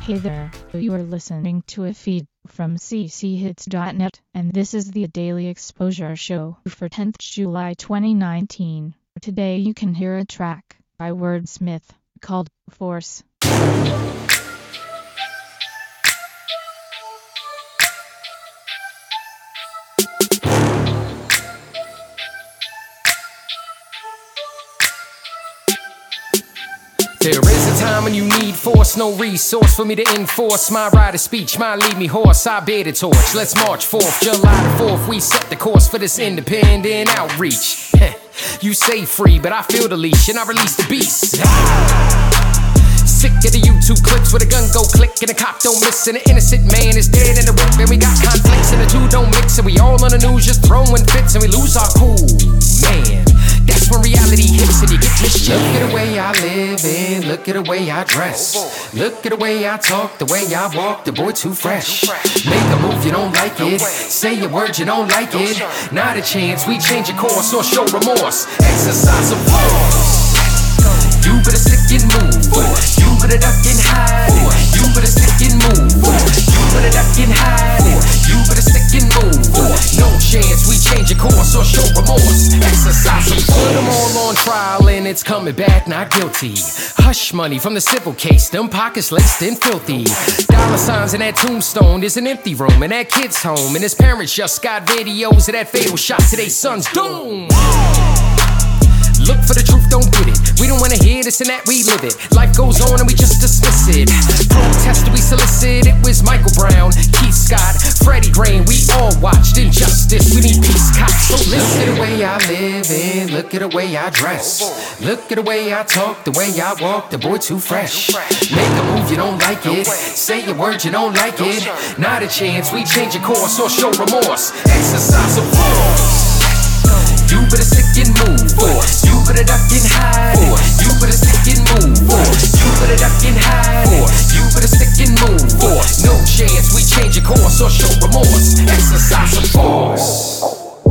Hey there, you are listening to a feed from cchits.net, and this is the Daily Exposure Show for 10th July 2019. Today you can hear a track by Wordsmith called Force. There is a time when you need force, no resource for me to enforce my right of speech, might lead me hoarse. I bear the torch, let's march forth, July the 4th. We set the course for this independent outreach. You say free, but I feel the leash and I release the beast. Sick of the YouTube clips where the gun go click and the cop don't miss and the innocent man is dead in the whip, and we got conflicts and the two don't mix, and we all on the news just throwing fits and we lose our cool, man. That's when reality hits and you get mischief. Look at the way I live and look at the way I dress. Look at the way I talk, the way I walk, the boy too fresh. Make a move, you don't like it. Say a word, you don't like it. Not a chance, we change your course or show remorse. Exercise of force. You better stick and move. You better duck and hide. You better stick and move. You better duck and hide. You better stick and move. No chance, we change your course or show remorse. Exercise some force. Put them all on trial and it's coming back not guilty. Hush money from the civil case, them pockets laced and filthy. Dollar signs in that tombstone, there's an empty room in that kid's home, and his parents just got videos of that fatal shot to their son's doom. Look for the truth, don't get it. We don't wanna hear this and that, we live it. Life goes on and we just dismiss it. Protest we solicit, it was Michael Brown, Keith Scott, Freddie Gray. We all watched injustice, we need peace cops. So listen. Look at the way I live and look at the way I dress. Look at the way I talk, the way I walk, the boy too fresh. Make a move, you don't like it. Say a word, you don't like it. Not a chance, we change your course or show remorse. Exercise of force. You better stick and move. You better duck and hide. You better stick and move. You better duck and hide. You better stick and move. No chance, we change your course or show remorse. Exercise of force.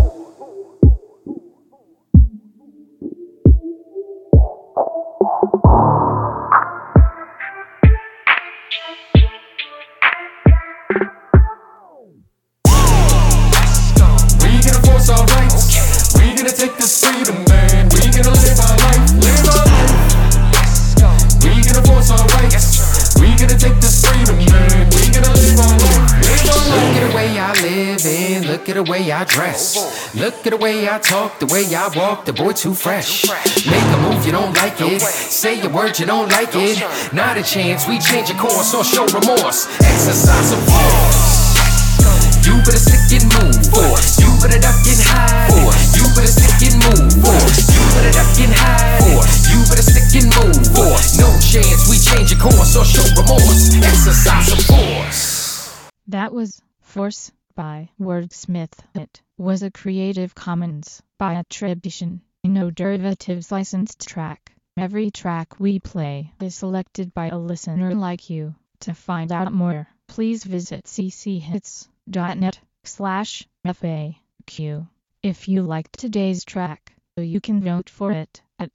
We gonna force our rights. We gonna take this freedom, man. We gonna live our life, live our life. We gonna force our rights. We gonna take this freedom, man. We gonna live our life, live our life. Look at the way I live and look at the way I dress. Look at the way I talk, the way I walk, the boy too fresh. Make a move, you don't like it. Say a word, you don't like it. Not a chance, we change your course or show remorse. Exercise of force. You better stick and move. You better duck and hide. You better stick and move. You better duck and hide. You better stick and move. No chance, we change your course or show remorse. Exercise of force. That was Force by Wordsmith. It was a Creative Commons by attribution, no derivatives licensed track. Every track we play is selected by a listener like you. To find out more, please visit cchits.net/FAQ. If you liked today's track, you can vote for it at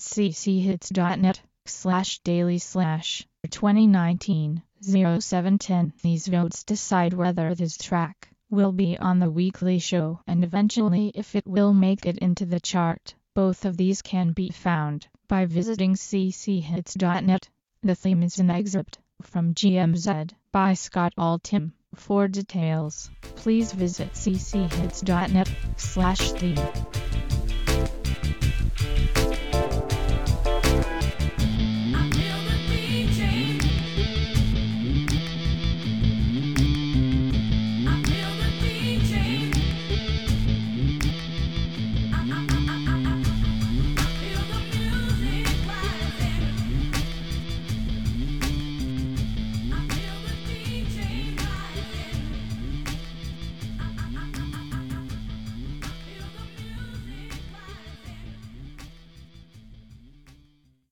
cchits.net/daily/2019-0710. These votes decide whether this track will be on the weekly show and eventually if it will make it into the chart. Both of these can be found by visiting cchits.net. The theme is an excerpt from GMZ by Scott Altham. For details, please visit cchits.net/theme.